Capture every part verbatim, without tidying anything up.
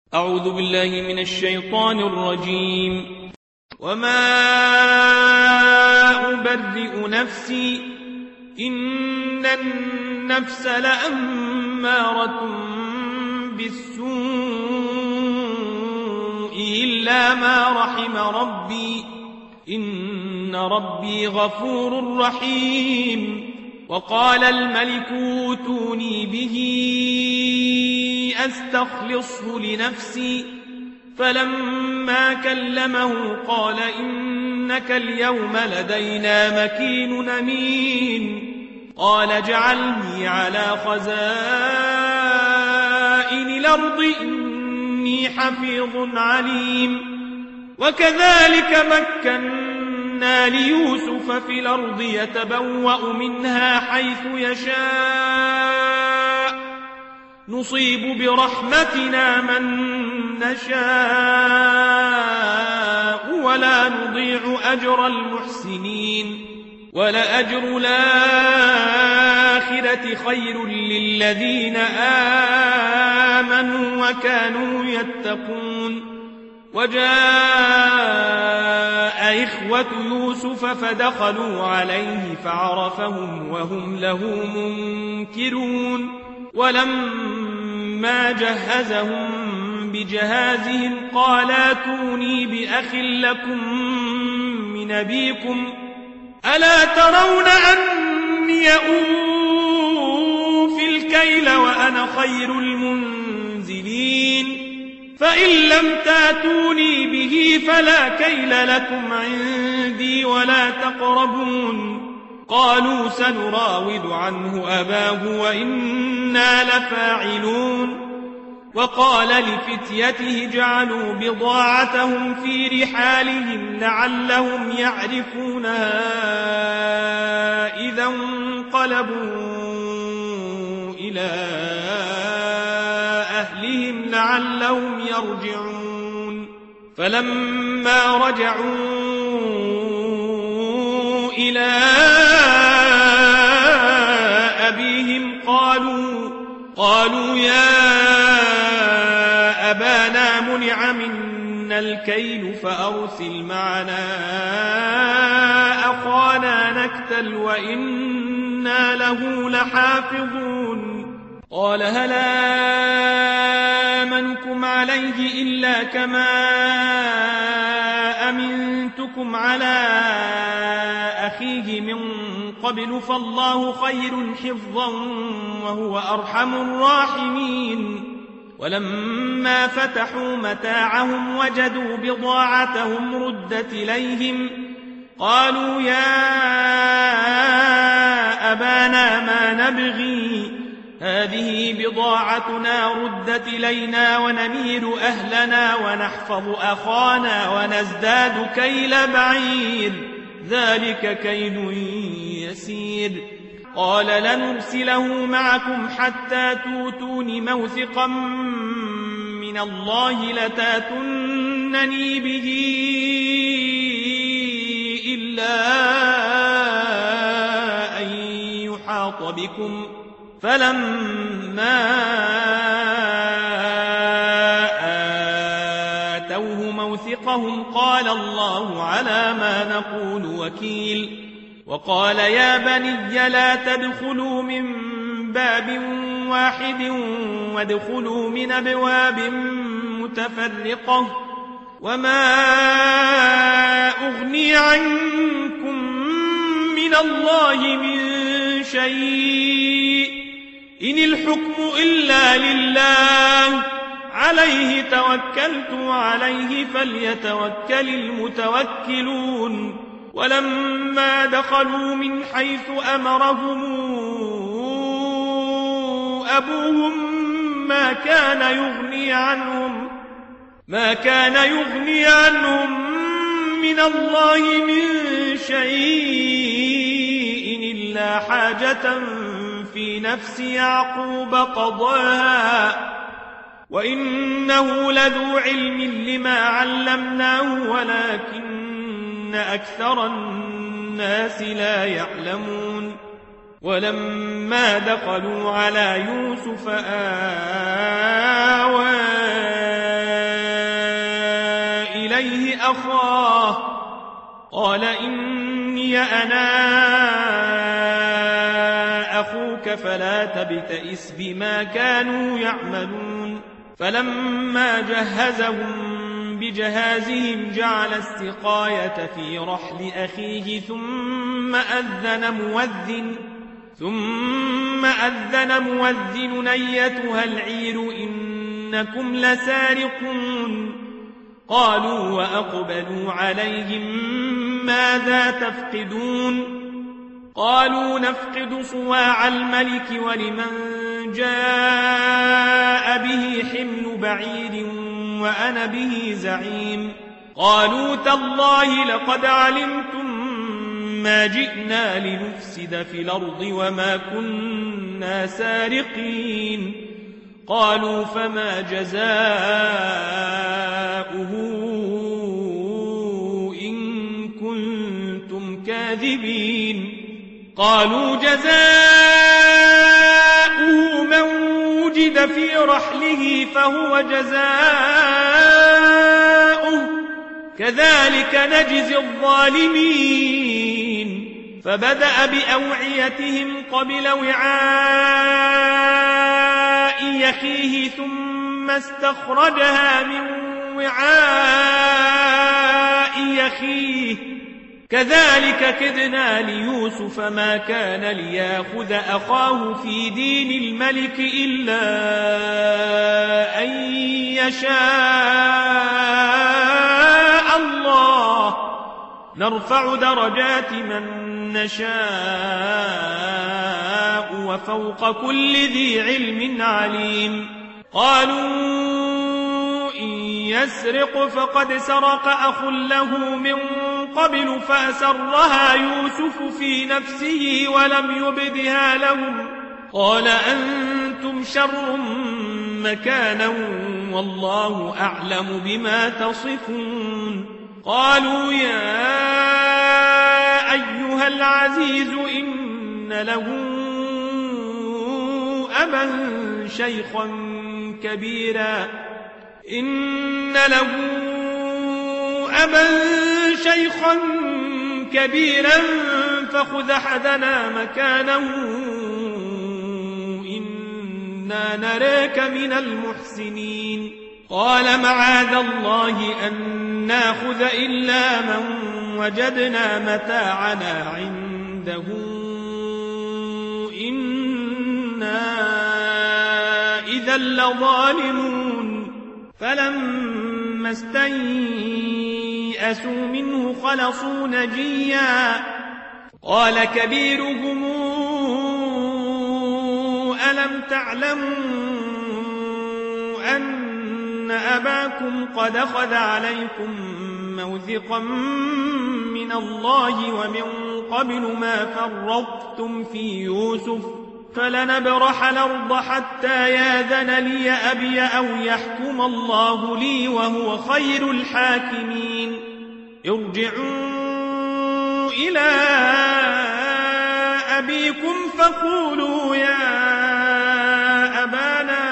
أعوذ بالله من الشيطان الرجيم. وما أبرئ نفسي إن النفس لأمارة بالسوء إلا ما رحم ربي إن ربي غفور رحيم. وقال الملك اوتوني به أستخلصه لنفسي فلما كلمه قال إنك اليوم لدينا مكين أمين. قال اجعلني على خزائن الأرض إني حفيظ عليم. وكذلك مكنا ليوسف في الأرض يتبوأ منها حيث يشاء نصيب برحمتنا من نشاء ولا نضيع أجر المحسنين. ولأجر الآخرة خير للذين آمنوا وكانوا يتقون. وجاء إخوة يوسف فدخلوا عليه فعرفهم وهم له منكرون. ولما جهزهم بجهازهم قال اتوني بأخ لكم من أبيكم ألا ترون أني أوفي الكيل وأنا خير المنزلين. فإن لم تاتوني به فلا كيل لكم عندي ولا تقربون. قالوا سنراود عنه أباه وإنا لفاعلون. وقال لفتيته جعلوا بضاعتهم في رحالهم لعلهم يعرفونها إذا انقلبوا إلى أهلهم لعلهم يرجعون. فلما رجعوا إلى أبيهم قالوا قالوا يا أبانا منع منا الكيل فأرسل معنا أخانا نكتل وإنا له لحافظون. قال هل آمنكم عليه إلا كما أمنتكم على أخيه من قبل فالله خير حفظا وهو أرحم الراحمين. ولما فتحوا متاعهم وجدوا بضاعتهم ردت إليهم قالوا يا أبانا ما نبغي هذه بضاعتنا ردت إلينا ونمير أهلنا ونحفظ أخانا ونزداد كيل بعير ذلك كيل يسير. قال لنرسله معكم حتى توتون موثقا من الله لتاتونني به إلا أن يحاط بكم. فلما آتوه موثقهم قال الله على ما نقول وكيل. وقال يا بني لا تدخلوا من باب واحد وادخلوا من أبواب متفرقة وما أغني عنكم من الله من شيء إن الحكم إلا لله عليه توكلت وعليه فليتوكل المتوكلون. ولما دخلوا من حيث أمرهم أبوهم ما كان يغني عنهم ما كان يغني عنهم من الله من شيء إلا حاجة في نفس يعقوب قضاها وإنه لذو علم لما علمناه ولكن أكثر الناس لا يعلمون. ولما دخلوا على يوسف آوى إليه أخاه قال إني أنا أخوك فلا تبتئس بما كانوا يعملون فلما جهزهم بجهازهم جعل السقاية في رحل أخيه ثم أذن مؤذن ثم أذن مؤذن أيتها العير إنكم لسارقون قالوا وأقبلوا عليهم ماذا تفقدون قالوا نفقد صواع الملك ولمن جاء به حمل بعير وأنا به زعيم قالوا تالله لقد علمتم ما جئنا لنفسد في الأرض وما كنا سارقين قالوا فما جزاؤه إن كنتم كاذبين قالوا جزاؤه من وجد في رحله فهو جزاؤه كذلك نجزي الظالمين فبدأ بأوعيتهم قبل وعاء يخيه ثم استخرجها من وعاء يخيه كذلك كدنا ليوسف ما كان ليأخذ أخاه في دين الملك إلا أن يشاء الله نرفع درجات من نشاء وفوق كل ذي علم عليم قالوا إن يسرق فقد سرق أخ له من قبل فأسرها يوسف في نفسه ولم يبدها لهم قال أنتم شر مكانا والله أعلم بما تصفون قالوا يا أيها العزيز إن له أبا شيخا كبيرا إن له أبا شيخا كبيرا فخذ أحدنا مكانه إنا نراك من المحسنين قال معاذ الله أن ناخذ إلا من وجدنا متاعنا عنده إنا إذا لظالمون فلما استيئسوا منه خلصوا نجيا قال كبيرهم ألم تعلموا أن أباكم قد أخذ عليكم موثقا من الله ومن قبل ما فرطتم في يوسف فلنبرح الأرض حتى ياذن لي أبي أو يحكم الله لي وهو خير الحاكمين ارجعوا إلى أبيكم فقولوا يا أبانا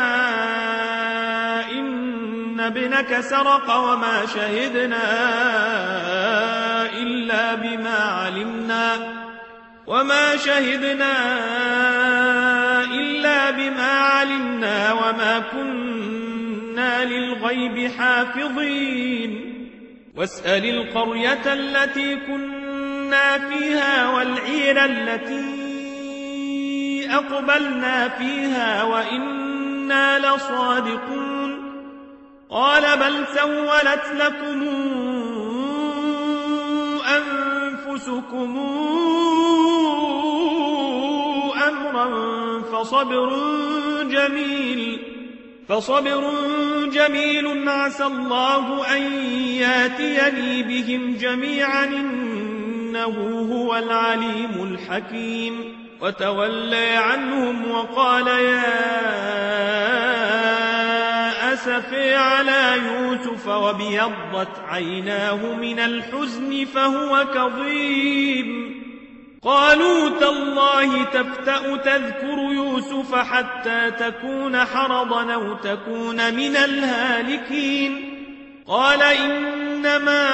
إن ابنك سرق وما شهدنا إلا بما علمنا وما شهدنا إلا بما علمنا وما كنا للغيب حافظين واسأل القرية التي كنا فيها والعير التي أقبلنا فيها وإنا لصادقون قال بل سولت لكم أنفسكم أمرا فصبر جميل فصبر جميل عسى الله أن ياتيني بهم جميعا إنه هو العليم الحكيم وتولى عنهم وقال يا أسفي على يوسف وابيضت عيناه من الحزن فهو كظيم قالوا تالله تفتأ تذكر يوسف حتى تكون حرضا أو تكون من الهالكين قال إن إنما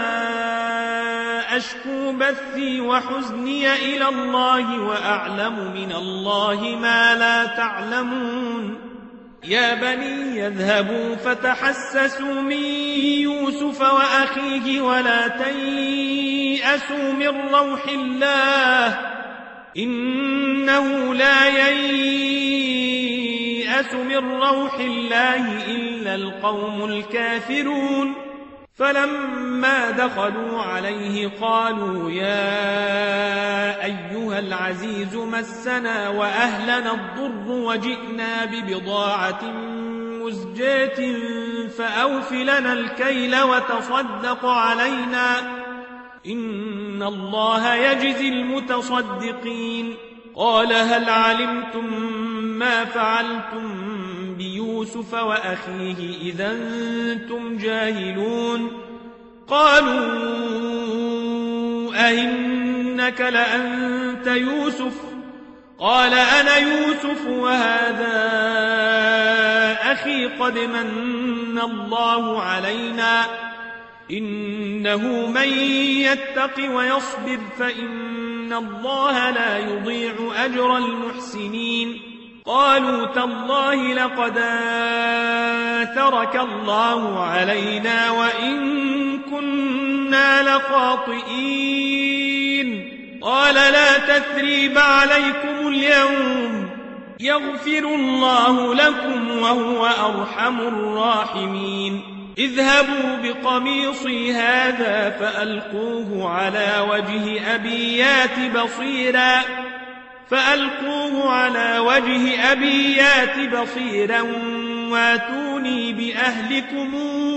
أشكو بثي وحزني إلى الله وأعلم من الله ما لا تعلمون يا بني يذهبوا فتحسسوا من يوسف وأخيه ولا تيأسوا من روح الله إنه لا ييأس من روح الله إلا القوم الكافرون فلما دخلوا عليه قالوا يا أيها العزيز مسنا وأهلنا الضر وجئنا ببضاعة مزجاة فأوف لنا الكيل وتصدق علينا إن الله يجزي المتصدقين قال هل علمتم ما فعلتم بيوسف وأخيه إذا أنتم جاهلون قالوا أئنك لأنت يوسف قال أنا يوسف وهذا أخي قد من الله علينا إنه من يتق ويصبر فإن الله لا يضيع أجر المحسنين قالوا تالله لقد آثرك الله علينا وإن كنا لخاطئين قال لا تثريب عليكم اليوم يغفر الله لكم وهو أرحم الراحمين اذهبوا بقميصي هذا فألقوه على وجه أبي يات بصيرا فألقوه على وجه أبي يات بصيرا واتوني بأهلكم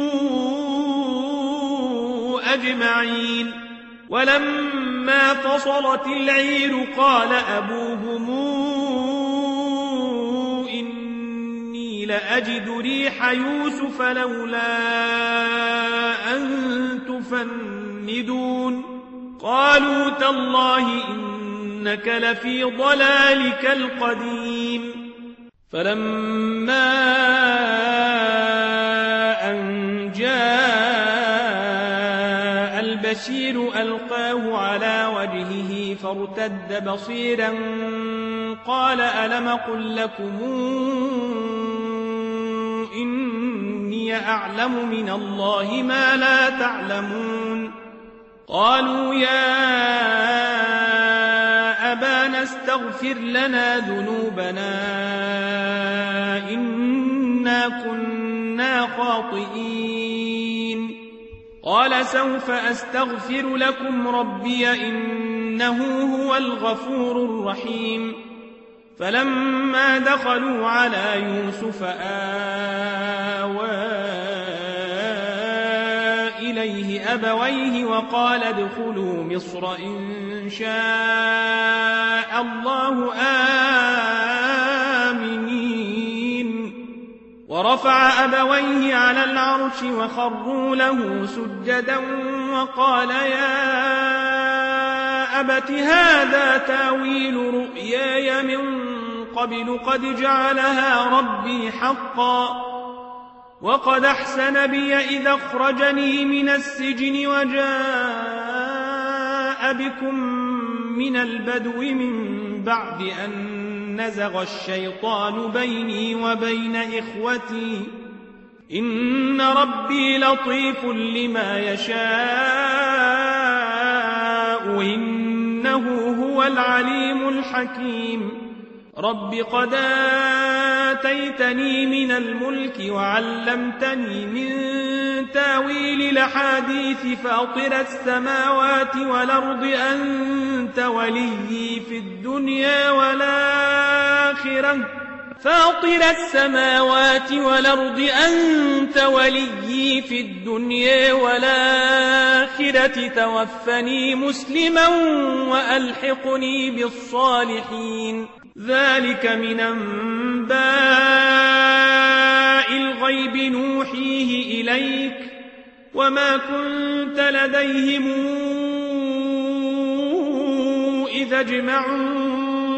أجمعين ولما فصلت العير قال أبوهم إني لأجد ريح يوسف لولا أن تفندون قالوا تالله إنك لفي ضلالك القديم فلما أن جاء البشير ألقاه على وجهه فارتد بصيرا قال ألم قل لكم إني أعلم من الله ما لا تعلمون قالوا يا أبانا استغفر لنا ذنوبنا إنا كنا خاطئين قال سوف أستغفر لكم ربي إنه هو الغفور الرحيم فلما دخلوا على يوسف آوى إليه أبويه وقال ادخلوا مصر إن شاء الله آمنين ورفع أبويه على العرش وخروا له سجدا وقال يا أبت هذا تاويل رؤياي من قبل قد جعلها ربي حقا وقد أحسن بي إذا أخرجني من السجن وجاء بكم من البدو من بعد أن نزغ الشيطان بيني وبين إخوتي إن ربي لطيف لما يشاء إنه هو العليم الحكيم رب قد آتيتني من الملك وعلمتني من تاويل الأحاديث فاطر السماوات والأرض أنت وليي في الدنيا والآخرة فاطر السماوات والأرض أنت وليي في الدنيا والآخرة توفني مسلما وألحقني بالصالحين ذلك من أنباء الغيب نوحيه إليك وما كنت لديهم إذا اجمعوا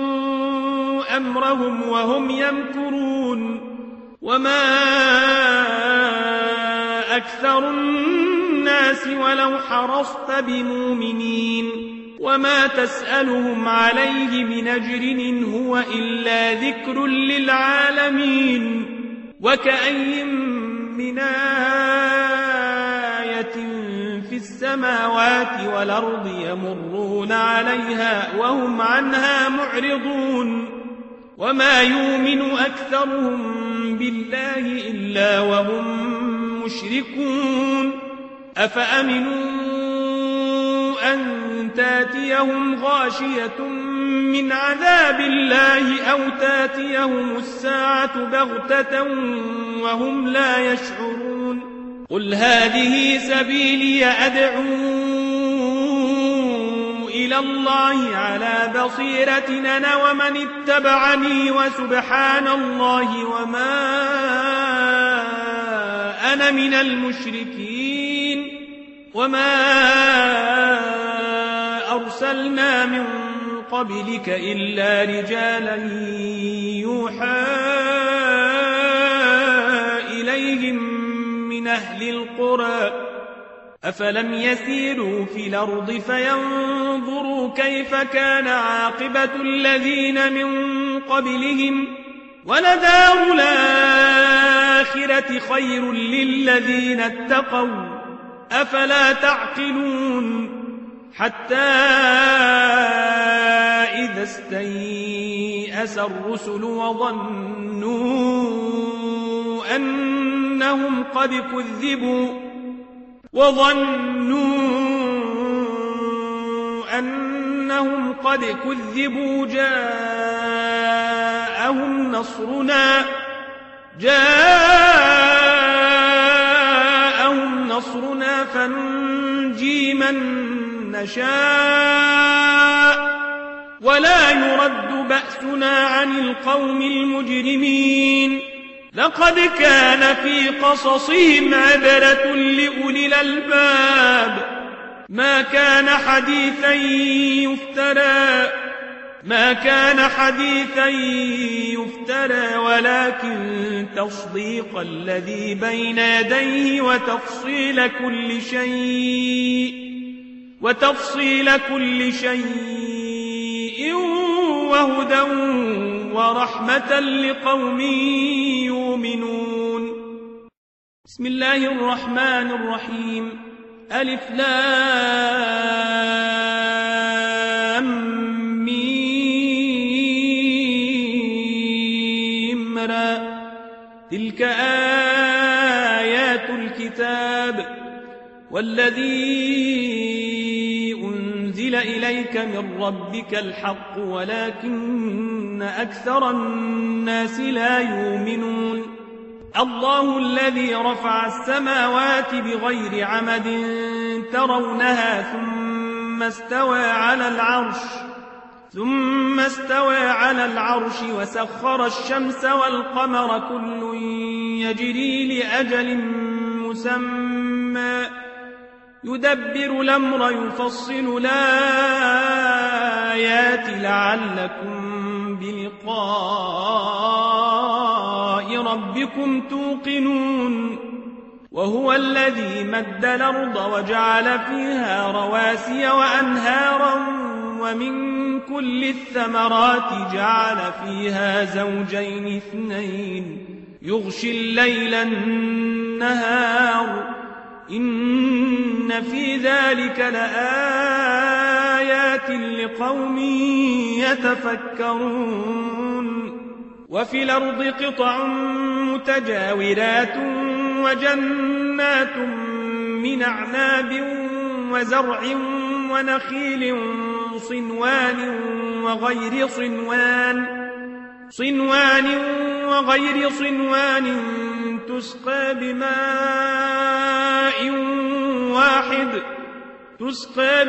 أمرهم وهم يمكرون وما أكثر الناس ولو حرصت بمؤمنين وما تسألهم عليه من أجر إن هو إلا ذكر للعالمين وكأي من آية في السماوات والأرض يمرون عليها وهم عنها معرضون وما يؤمن أكثرهم بالله إلا وهم مشركون أفأمنوا أن تاتيهم غاشية من عذاب الله أو تاتيهم الساعة بغتة وهم لا يشعرون قل هذه سبيلي أدعو إلى الله على بصيرة أنا ومن اتبعني وسبحان الله وما أنا من المشركين وما أرسلنا من قبلك إلا رجالا يوحى إليهم من أهل القرى أفلم يسيروا في الأرض فينظروا كيف كان عاقبة الذين من قبلهم ولدار الآخرة خير للذين اتقوا أفلا تعقلون حتى إذا استيأس الرسل وظنوا أنهم قد كذبوا وظنوا أنهم قد كذبوا جاءهم نصرنا جاءهم نصرنا فننجي من نشاء ولا يرد بأسنا عن القوم المجرمين لقد كان في قصصهم عبرة لأولي الألباب ما كان حديثا يفترى ما كان حديثا يفترى ولكن تصديق الذي بين يديه وتفصيل كل شيء وتفصيل كل شيء وهدى ورحمة لقوم يؤمنون بسم الله الرحمن الرحيم ألف لام ميم را تلك آيات الكتاب والذي أنزل إليك من ربك الحق ولكن أكثر الناس لا يؤمنون الله الذي رفع السماوات بغير عمد ترونها ثم استوى على العرش ثم استوى على العرش وسخر الشمس والقمر كل يجري لأجل مسمى يدبر الأمر يفصل الآيات لعلكم بلقاء ربكم توقنون وهو الذي مد الأرض وجعل فيها رواسي وأنهارا ومن كل الثمرات جعل فيها زوجين اثنين يغشي الليل النهار إن في ذلك لآيات لقوم يتفكرون وفي الأرض قطع متجاورات وجنات من أعناب وزرع ونخيل صنوان وغير صنوان صنوان وغير صنوان تسقى بماء واحد تسقى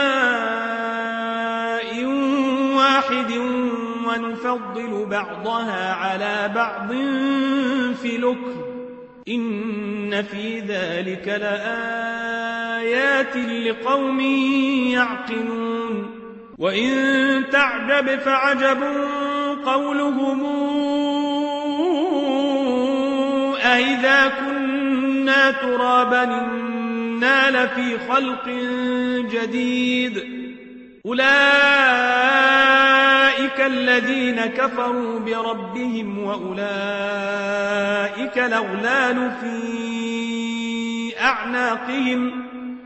بماء واحد ونفضل بعضها على بعض في الأكل إن في ذلك لآيات لقوم يعقلون وإن تعجب فعجب قولهم أإذا كنا كنا ترابا إنا لفي خلق جديد أولئك الذين كفروا بربهم وأولئك الأغلال في أعناقهم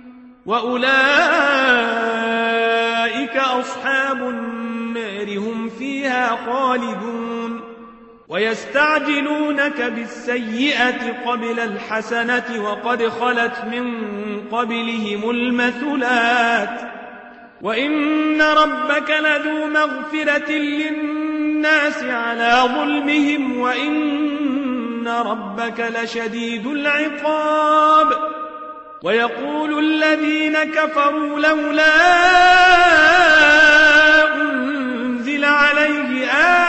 وأولئك أصحاب النار هم فيها خالدون ويستعجلونك بالسيئة قبل الحسنة وقد خلت من قبلهم المثلات وإن ربك لذو مغفرة للناس على ظلمهم وإن ربك لشديد العقاب ويقول الذين كفروا لولا أنزل عليه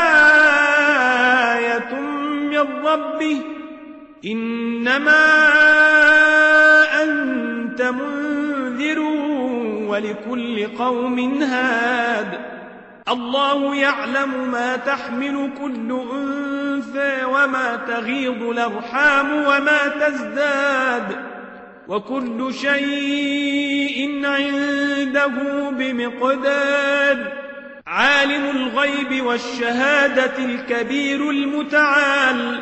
آية من ربه إنما أنت منذر ولكل قوم هاد الله يعلم ما تحمل كل أنثى وما تغيض الأرحام وما تزداد وكل شيء عنده بمقدار عالم الغيب والشهادة الكبير المتعال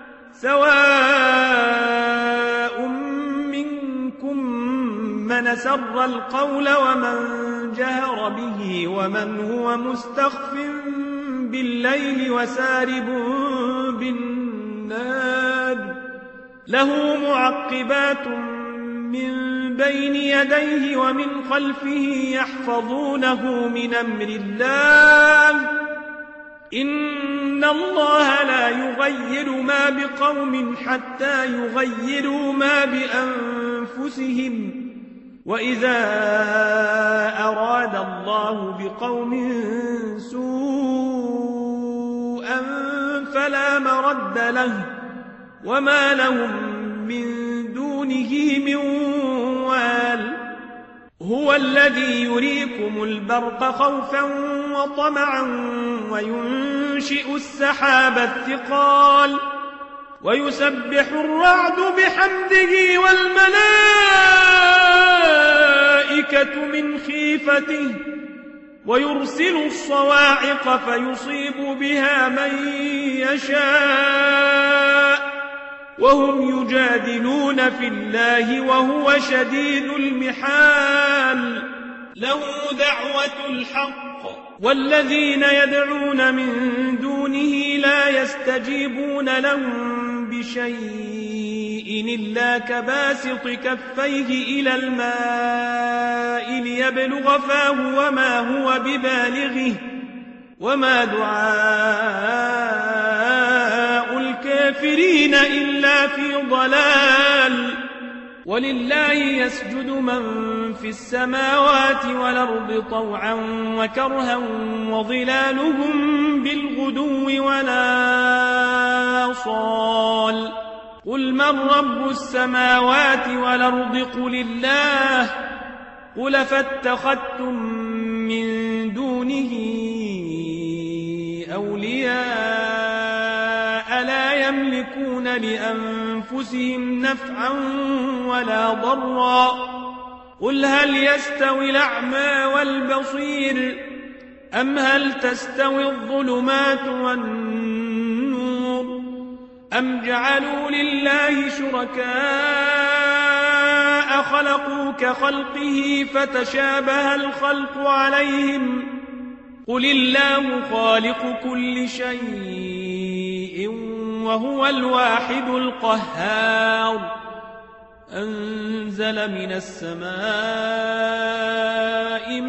سواء منكم من سر القول ومن جهر به ومن هو مستخف بالليل وسارب بالنار له معقبات من بين يديه ومن خلفه يحفظونه من أمر الله إن الله لا يغير ما بقوم حتى يغيروا ما بأنفسهم وإذا أراد الله بقوم سوءا فلا مرد له وما لهم من دونه من وال هو الذي يريكم البرق خوفا وطمعا وينشئ السحاب الثقال ويسبح الرعد بحمده والملائكة من خيفته ويرسل الصواعق فيصيب بها من يشاء وهم يجادلون في الله وهو شديد المحال له دعوة الحق والذين يدعون من دونه لا يستجيبون لهم بشيء إلا كباسط كفيه إلى الماء ليبلغ فاه وما هو ببالغه وما دعاء الكافرين إلا في ضلال ولله يسجد من في السماوات والأرض طوعا وكرها وظلالهم بالغدو ولا صال قل من رب السماوات والأرض قل الله قل فاتخذتم من دونه أولياء لا يملكون لأنفسهم نفعا ولا ضرا قل هل يستوي الأعمى والبصير أم هل تستوي الظلمات والنور أم جعلوا لله شركاء خلقوا كخلقه فتشابه الخلق عليهم قل الله خالق كل شيء وهو الواحد القهار أنزل من السماء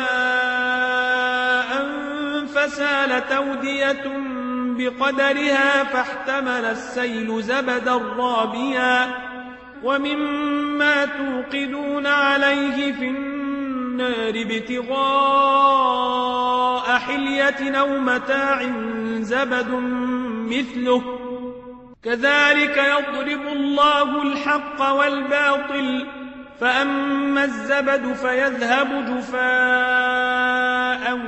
ماء فسالت أودية بقدرها فاحتمل السيل زبدا رابيا ومما توقدون عليه في النار ابتغاء حلية أو متاع زبد مثله كذلك يضرب الله الحق والباطل فأما الزبد فيذهب جفاء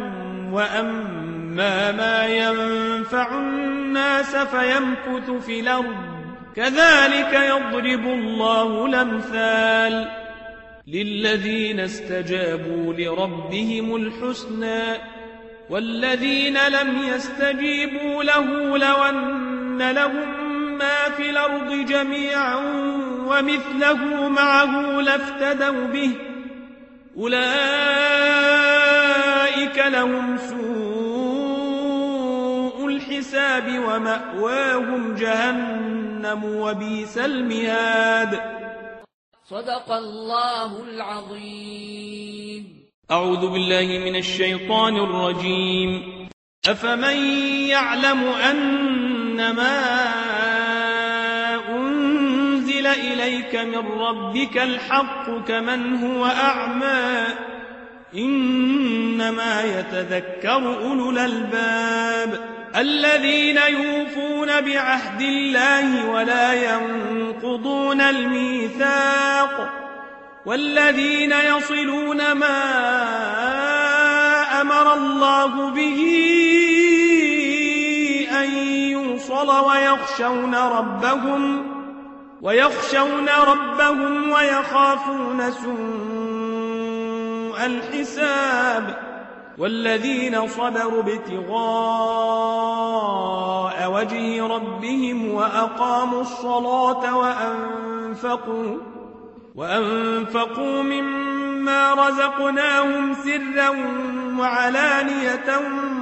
وأما ما ينفع الناس فيمكث في الأرض كذلك يضرب الله الأمثال للذين استجابوا لربهم الحسنى والذين لم يستجيبوا له لو أن لهم ما في الأرض جميعا ومثله معه لافتدوا به أولئك لهم سوء الحساب ومأواهم جهنم وبئس المهاد. صدق الله العظيم. أعوذ بالله من الشيطان الرجيم. أفمن يعلم أنما أنزل إليك من ربك الحق كمن هو أعمى إنما يتذكر أولو الألباب الذين يوفون بعهد الله ولا ينقضون الميثاق والذين يصلون ما أمر الله به أن يوصل ويخشون ربهم ويخشون ربهم ويخافون سوء الحساب والذين صبروا ابتغاء وجه ربهم وأقاموا الصلاة وأنفقوا وأنفقوا مما رزقناهم سرا وعلانية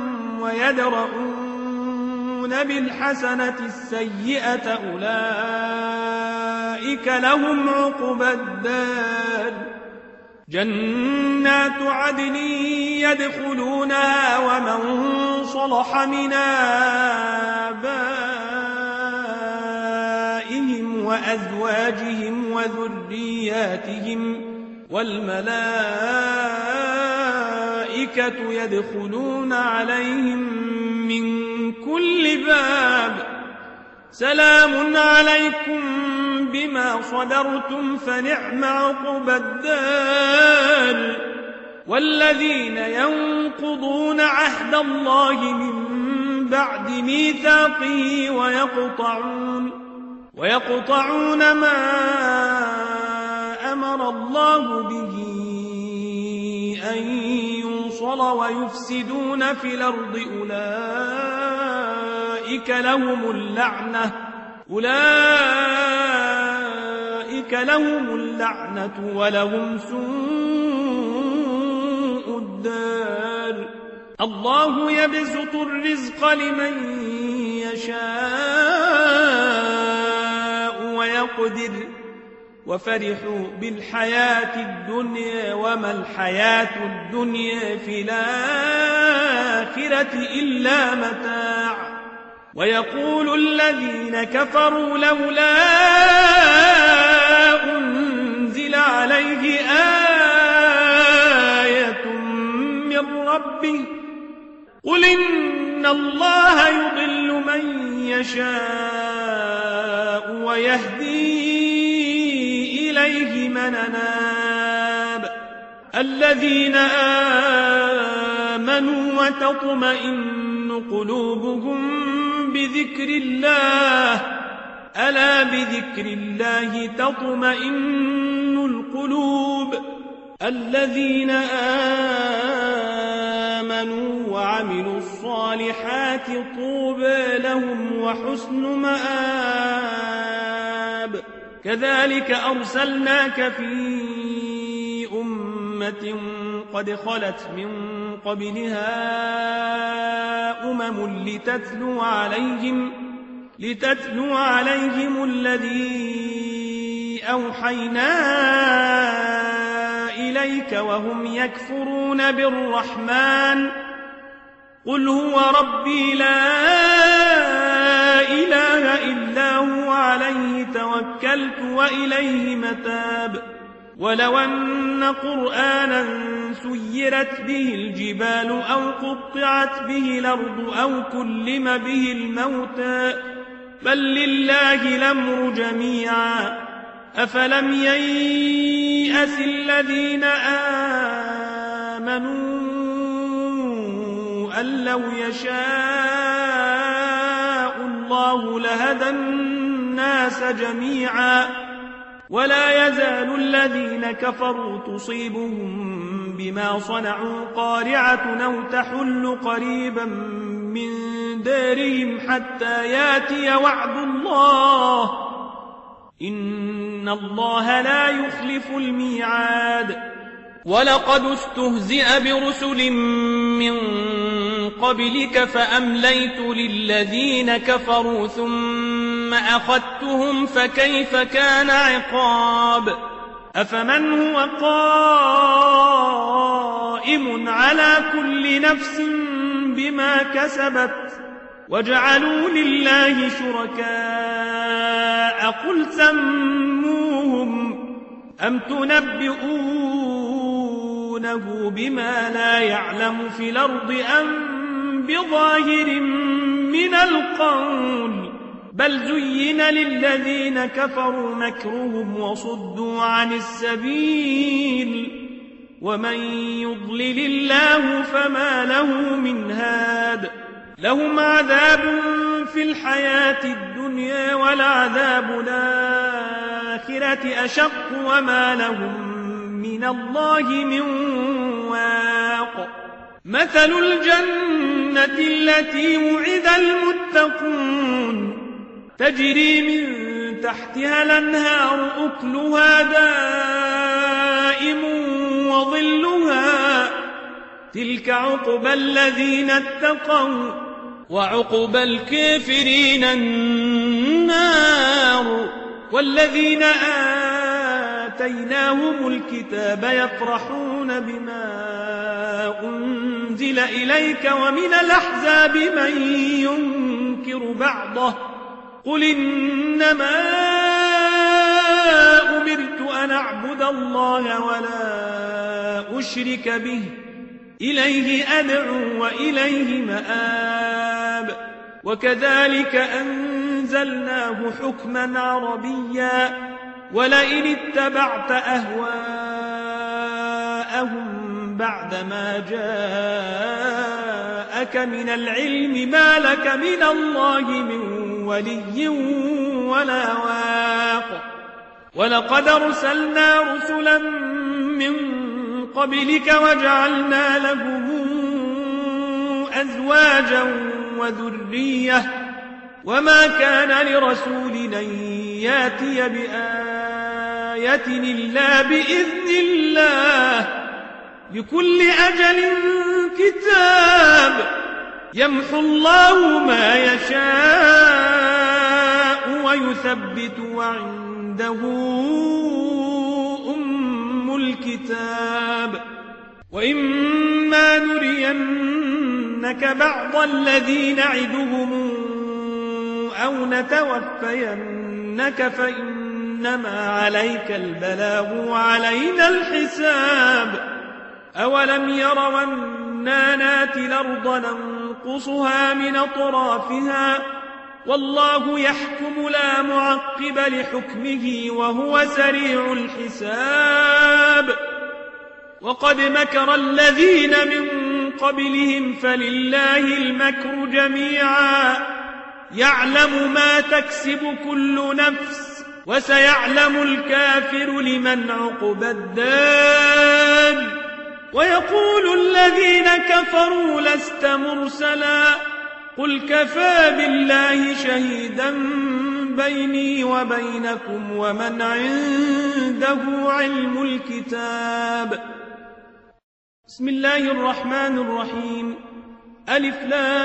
ويدرؤون بالحسنة السيئة أولئك لهم عقبى الدار جنات عدن يدخلونها ومن صلح من آبائهم وأزواجهم وذرياتهم والملائكة يدخلون عليهم من كل باب سلام عليكم بما صبرتم فنعم عقبى الدار والذين ينقضون عهد الله من بعد ميثاقه ويقطعون ويقطعون ما أمر الله به أن يوصل ويفسدون في الأرض أولئك لهم اللعنة أولئك لهم اللعنة ولهم سوء الدار الله يبسط الرزق لمن يشاء ويقدر وفرحوا بالحياة الدنيا وما الحياة الدنيا في الآخرة إلا متاع ويقول الذين كفروا لولا أنزل عليه آية من ربه قل إن الله يضل من يشاء ويهدي إليه من أناب الذين آمنوا وتطمئن قلوبهم بذكر الله ألا بذكر الله تطمئن القلوب الذين آمنوا وعملوا الصالحات طوبى لهم وحسن مآب كذلك أرسلناك في أمة قد خلت من قبلها أمم لتتلو عليهم لتتلو عليهم الذي أوحينا إليك وهم يكفرون بالرحمن قل هو ربي لا إله إلا هو عليه توكلت وإليه متاب ولو أن قرآنا سيرت به الجبال أو قطعت به الأرض أو كلم به الموتى بل لله الأمر جميعا أفلم ييأس الذين آمنوا أن لو يشاء الله لهدى الناس الناس جميعا ولا يزال الذين كفروا تصيبهم بما صنعوا قارعة أو تحل قريبا من دارهم حتى ياتي وعد الله إن الله لا يخلف الميعاد. ولقد استهزئ برسل من قبلك فأمليت للذين كفروا ثم أخذتهم فكيف كان عقاب. أفمن هو قائم على كل نفس بما كسبت وجعلوا لله شركاء قل سموهم أم تنبئونه بما لا يعلم في الأرض أم بظاهر من القول بل زين للذين كفروا مكرهم وصدوا عن السبيل ومن يضلل الله فما له من هاد. لهم عذاب في الحياة الدنيا ولعذاب الآخرة أشق وما لهم من الله من واق. مثل الجنة التي وعد المتقون تجري من تحتها الأنهار أكلها دائم وظلها تلك عقبى الذين اتقوا وعقبى الكافرين النار. والذين آتيناهم الكتاب يفرحون بما أنزل إليك ومن الأحزاب من ينكر بعضه قل إنما أمرت أن أعبد الله ولا أشرك به إليه أدعو وإليه مآب. وكذلك أنزلناه حكما عربيا ولئن اتبعت أهواءهم بعدما جاءك من العلم ما لك من الله من ولي ولا واق. ولقد أرسلنا رسلا من قبلك وجعلنا لهم أزواجا وذرية وما كان لرسول أن ياتي بآية إلا بإذن الله لكل أجل كتاب يمحو الله ما يشاء ويثبت وعنده أم الكتاب. وإما نرينك بعض الذي نعدهم أو نتوفينك فإنما عليك البلاغ وعلينا الحساب. أولم يروا أنا ناتي الأرض ننقصها من أطرافها والله يحكم لا معقب لحكمه وهو سريع الحساب. وقد مكر الذين من قبلهم فلله المكر جميعا يعلم ما تكسب كل نفس وسيعلم الكافر لمن عقبى الدار. ويقول الذين كفروا لست مرسلا قل كفى بالله شهيدا بيني وبينكم ومن عنده علم الكتاب. بسم الله الرحمن الرحيم. ألف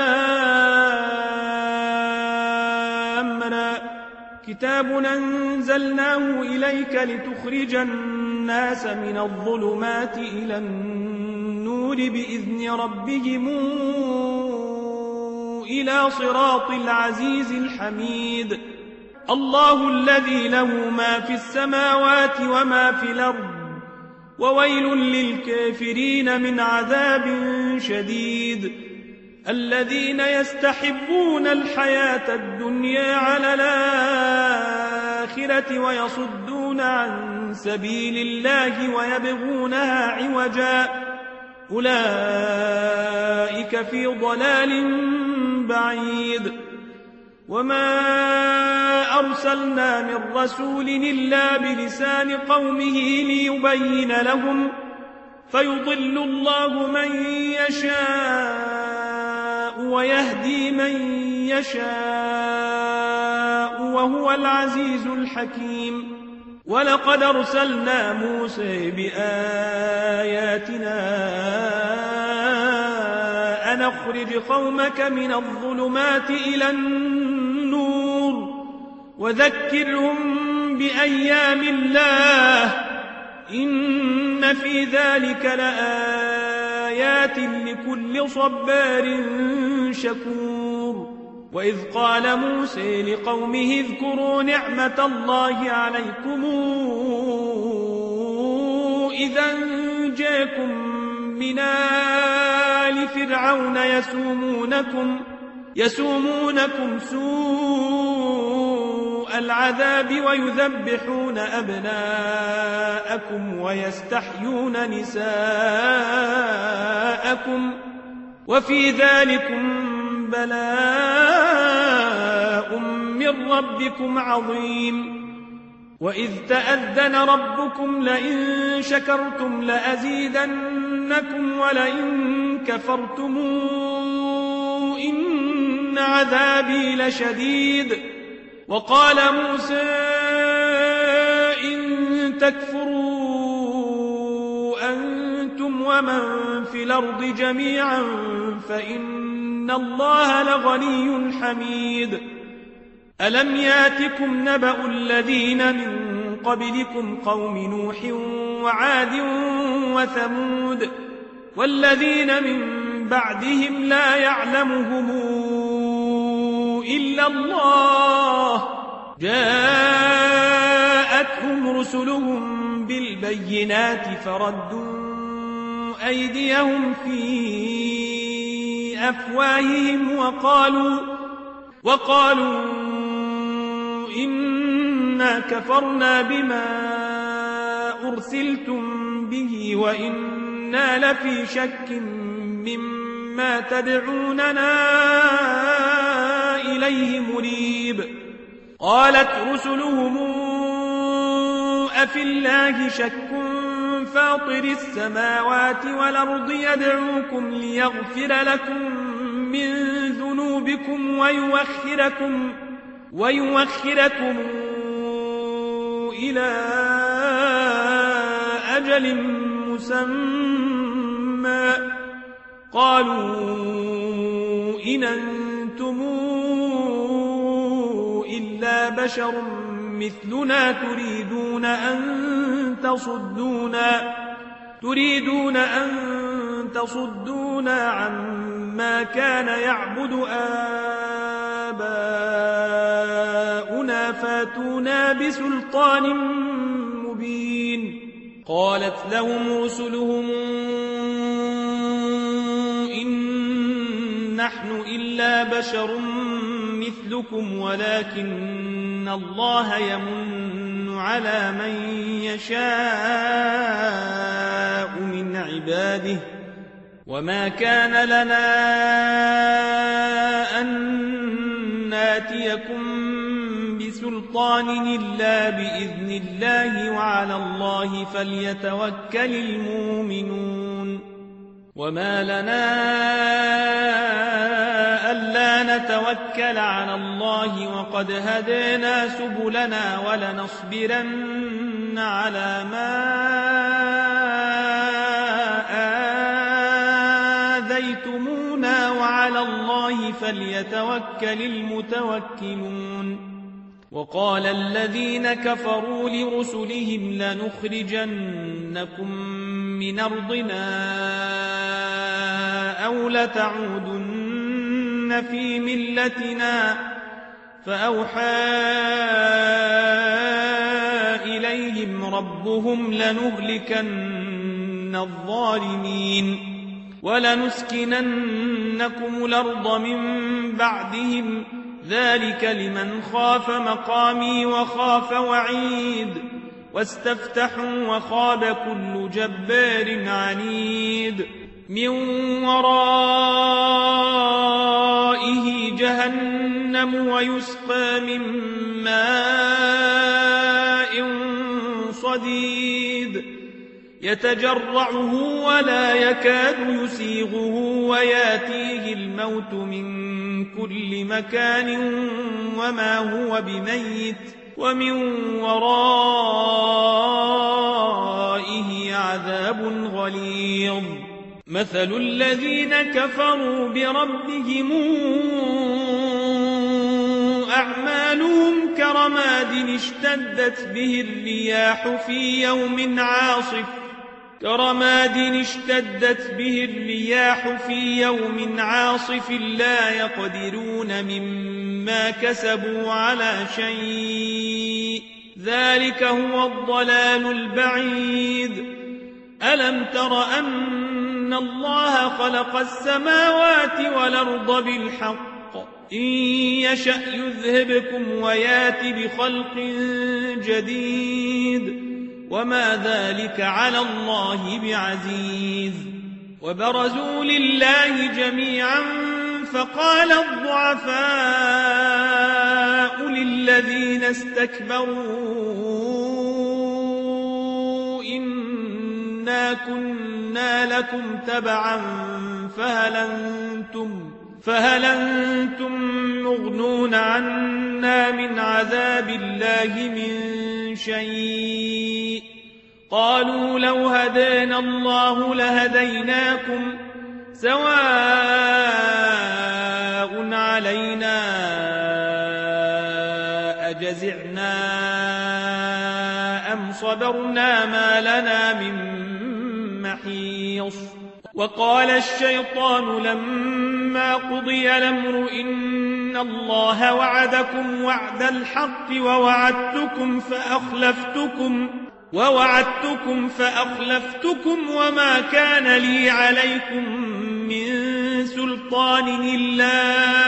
لام را كتاب أنزلناه إليك لتخرج الناس من الظلمات إلى النور بإذن ربهم إلى صراط العزيز الحميد. الله الذي له ما في السماوات وما في الأرض وويل للكافرين من عذاب شديد. الذين يستحبون الحياة الدنيا على الآخرة ويصدون عن سبيل الله ويبغونها عوجا أولئك في ضلال بعيد. وما أرسلنا من رسول إلا بلسان قومه ليبين لهم فيضل الله من يشاء ويهدي من يشاء وهو العزيز الحكيم. ولقد أرسلنا موسى بآياتنا أن أخرج قومك من الظلمات إلى النور وذكرهم بأيام الله إن في ذلك لآيات لكل صبار شكور. وإذ قال موسى لقومه اذكروا نعمة الله عليكم إذا أنجاكم من آل فرعون يسومونكم, يسومونكم سوء العذاب ويذبحون أبناءكم ويستحيون نساءكم وفي ذلكم بلاء من ربكم عظيم. وإذ تأذن ربكم لئن شكرتم لأزيدنكم ولئن كفرتم إن عذابي لشديد. وقال موسى إن تكفروا أنتم ومن في الأرض جميعا فإن الله لغني حميد. ألم ياتكم نبأ الذين من قبلكم قوم نوح وعاد وثمود والذين من بعدهم لا يعلمهم إلا الله جاءتهم رسلهم بالبينات فردوا أيديهم في أفواههم وقالوا وقالوا إنا كفرنا بما أرسلتم به وإنا لفي شك مما تدعوننا إليه مريب. قالت رسلهم أفي الله شك فاطر السماوات والأرض يدعوكم ليغفر لكم من ذنوبكم ويوخركم ويوخركم إلى أجل مسمى قالوا إن أنتم إلا بشر مثلنا تريدون أن تصدونا تريدون أن تصدونا عما كان يعبد آباؤنا فاتونا بسلطان مبين. قالت لهم رسلهم إن نحن إلا بشر مثلكم ولكن الله يمن على من يشاء من عباده وما كان لنا أن ناتيكم بسلطان إلا بإذن الله وعلى الله فليتوكل المؤمنون. وما لنا ألا نتوكل على الله وقد هدينا سبلنا ولنصبرن على ما آذيتمونا وعلى الله فليتوكل المتوكلون. وقال الذين كفروا لرسلهم لنخرجنكم من أرضنا أو لتعودن في ملتنا فأوحى إليهم ربهم لنهلكن الظالمين ولنسكننكم الأرض من بعدهم ذلك لمن خاف مقامي وخاف وعيد واستفتحوا وخاب كل جبار عنيد من ورائه جهنم جهنم ويسقى من ماء صديد يتجرعه ولا يكاد يسيغه وياتيه الموت من كل مكان وما هو بميت ومن ورائه عذاب غليظ مثل الذين كفروا بربهم أعمالهم كرماد اشتدت به الرياح في يوم عاصف كرماد اشتدت به الرياح في يوم عاصف لا يقدرون مما كسبوا على شيء ذلك هو الضلال البعيد ألم تر أن الله خلق السماوات والأرض بالحق إن يشأ يذهبكم ويات بخلق جديد وما ذلك على الله بعزيز وبرزوا لله جميعا فقال الضعفاء للذين استكبروا إنا كنا لكم تبعا فهل أنتم فهل أنتم مغنون عنا من عذاب الله من شيء قالوا لو هدانا الله لهديناكم سواء علينا أجزعنا أم صبرنا ما لنا من محيص وقال الشيطان لما قضي الأمر إن الله وعدكم وعد الحق ووعدتكم فأخلفتكم ووعدتكم فأخلفتكم وما كان لي عليكم من سلطان إلا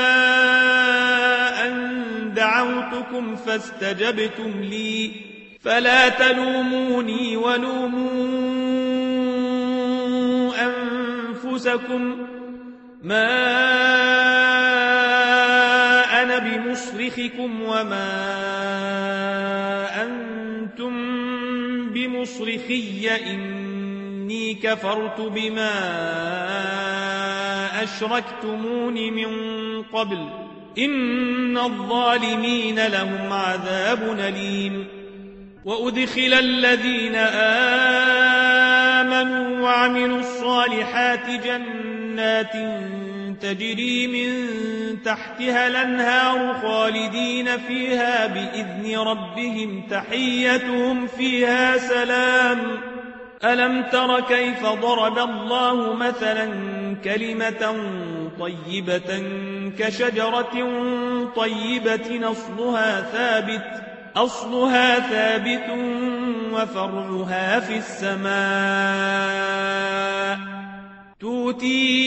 أن دعوتكم فاستجبتم لي فلا تلوموني ولوموا أنفسكم ما أنا بمصرخكم وما أنتم بمصرخي إني كفرت بما أشركتمون من قبل إن الظالمين لهم عذاب أليم وأدخل الذين آمنوا وعملوا الصالحات جنات تجري من تحتها الأنهار خالدين فيها بإذن ربهم تحيتهم فيها سلام ألم تر كيف ضرب الله مثلا كلمة طيبة كشجرة طيبة أصلها ثابت أصلها ثابت وفرعها في السماء تؤتي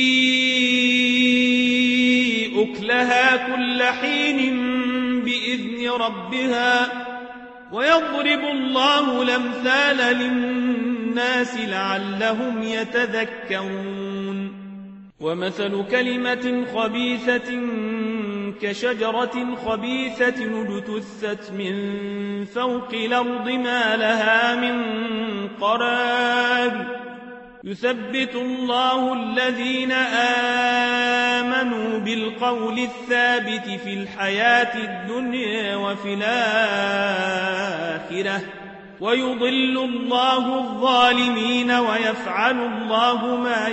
أكلها كل حين بإذن ربها ويضرب الله الأمثال للناس لعلهم يتذكرون ومثل كلمة خبيثة كشجرة خبيثة اجتثت من فوق الأرض ما لها من قرار يثبت الله الذين آمنوا بالقول الثابت في الحياة الدنيا وفي الآخرة ويضل الله الظالمين ويفعل الله ما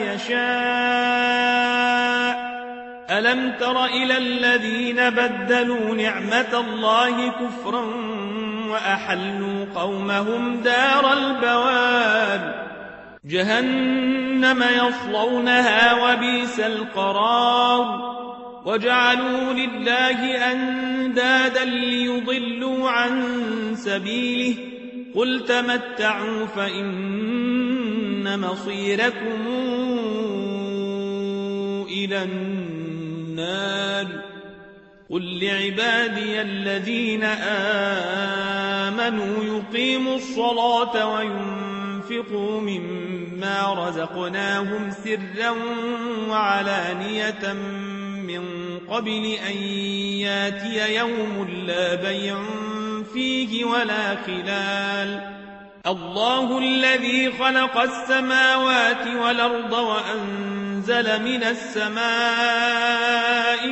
يشاء ألم تر إلى الذين بدلوا نعمة الله كفرا وأحلوا قومهم دار البوار جهنم يصلونها وبئس القرار وجعلوا لله أندادا ليضلوا عن سبيله قل تمتعوا فإن مصيركم إلى النار قل لعبادي الذين آمنوا يقيموا الصلاة وينفقوا مما رزقناهم سرا وعلانية من قبل أن ياتي يوم لا بيع فيه ولا خلال الله الذي خلق السماوات والأرض وأنزل من السماء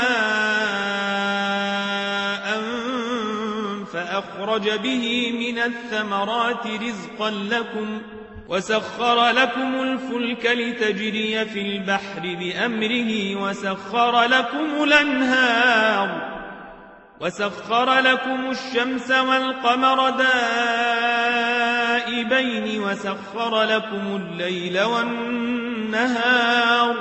ماء فأخرج به من الثمرات رزقا لكم وسخر لكم الفلك لتجري في البحر بأمره وسخر لكم الأنهار وسخر لكم الشمس والقمر دائبين وسخر لكم الليل والنهار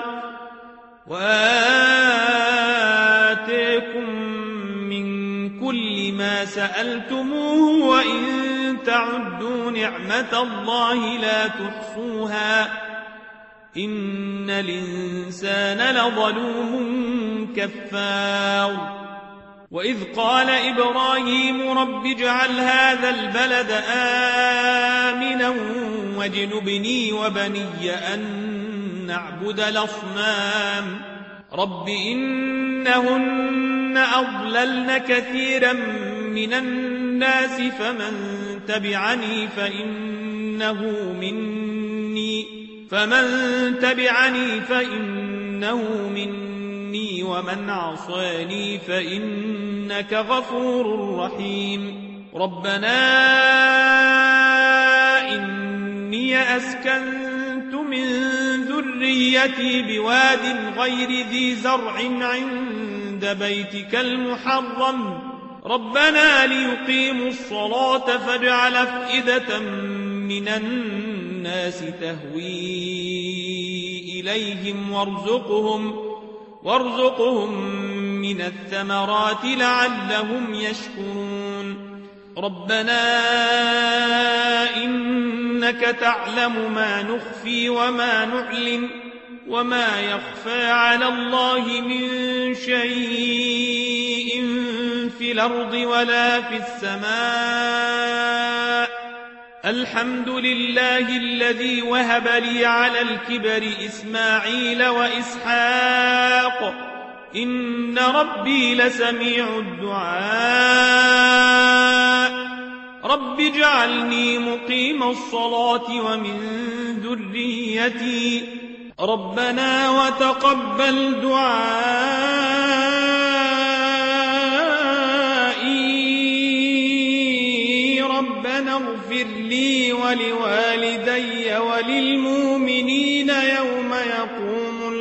وآتيكم من كل ما سألتموه وإن تعدوا نعمة الله لا تحصوها إن الإنسان لظلوم كفار وإذ قال إبراهيم رب اجعل هذا البلد آمنا واجنبني وبني أن نعبد الأصنام رب إنهن أضللن كثيرا من الناس فمن تبعني فإنه مني فمن تبعني فإنه مني ومن عصاني فإنك غفور رحيم ربنا إني أسكنت من ذريتي بواد غير ذي زرع عند بيتك المحرم ربنا ليقيموا الصلاة فاجعل أفئدة من الناس تهوي إليهم وارزقهم وارزقهم من الثمرات لعلهم يشكرون ربنا إنك تعلم ما نخفي وما نعلن وما يخفى على الله من شيء في الأرض ولا في السماء الحمد لله الذي وهب لي على الكبر إسماعيل وإسحاق إن ربي لسميع الدعاء رب اجعلني مقيم الصلاة ومن ذريتي ربنا وتقبل دعائي ربنا اغفر لي ولوالدي وللمؤمنين يوم يقوم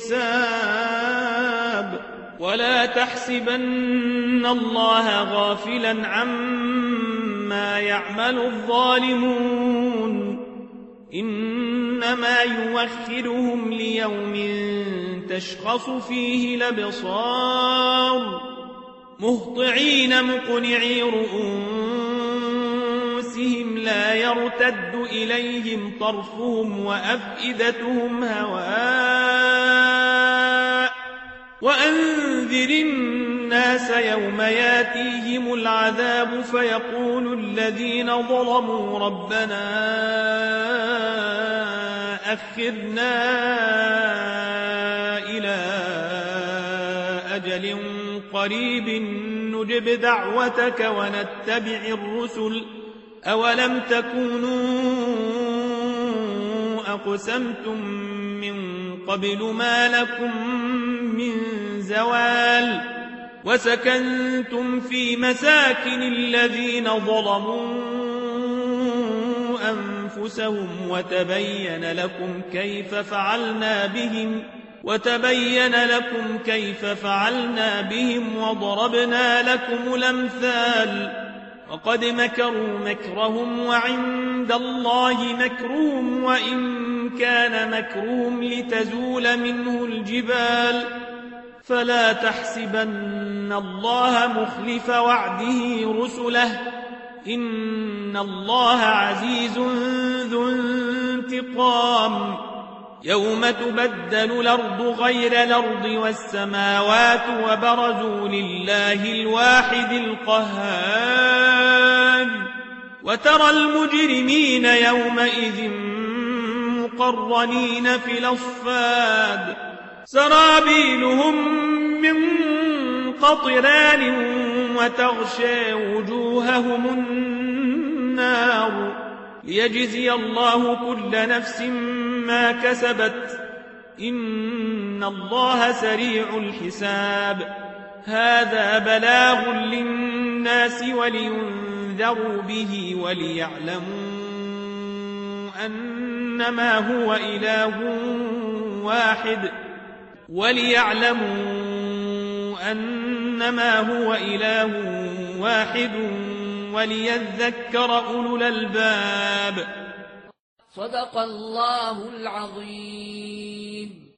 الحساب ولا تحسبن الله غافلا عما يعمل الظالمون إنما يوخرهم ليوم تشخص فيه الأبصار مهطعين مقنعي رؤوسهم لا يرتد إليهم طرفهم وأفئدتهم هواء وأنذر الناس يوم ياتيهم العذاب فيقول الذين ظلموا ربنا أخرنا إلى أجل قريب نجب دعوتك ونتبع الرسل أولم تكونوا أقسمتم من قبل ما لكم من زوال وسكنتم في مساكن الذين ظلموا أنفسهم وتبين لكم كيف فعلنا بهم وتبين لكم كيف فعلنا بهم وضربنا لكم الأمثال وقد مكروا مكرهم وعند الله مكرهم وإن كان مكرهم لتزول منه الجبال فلا تحسبن الله مخلف وعده رسله إن الله عزيز ذو انتقام يوم تبدل الأرض غير الأرض والسماوات وبرزوا لله الواحد القهار وترى المجرمين يومئذ مقرنين في الأصفاد سرابيلهم من قطران وتغشى وجوههم النار ليجزي الله كل نفس ما كسبت إن الله سريع الحساب هذا بلاغ للناس ولينذروا به وليعلموا أنما هو إله واحد وليعلموا أنما هو إله واحد وليذكر أولو الألباب. صدق الله العظيم.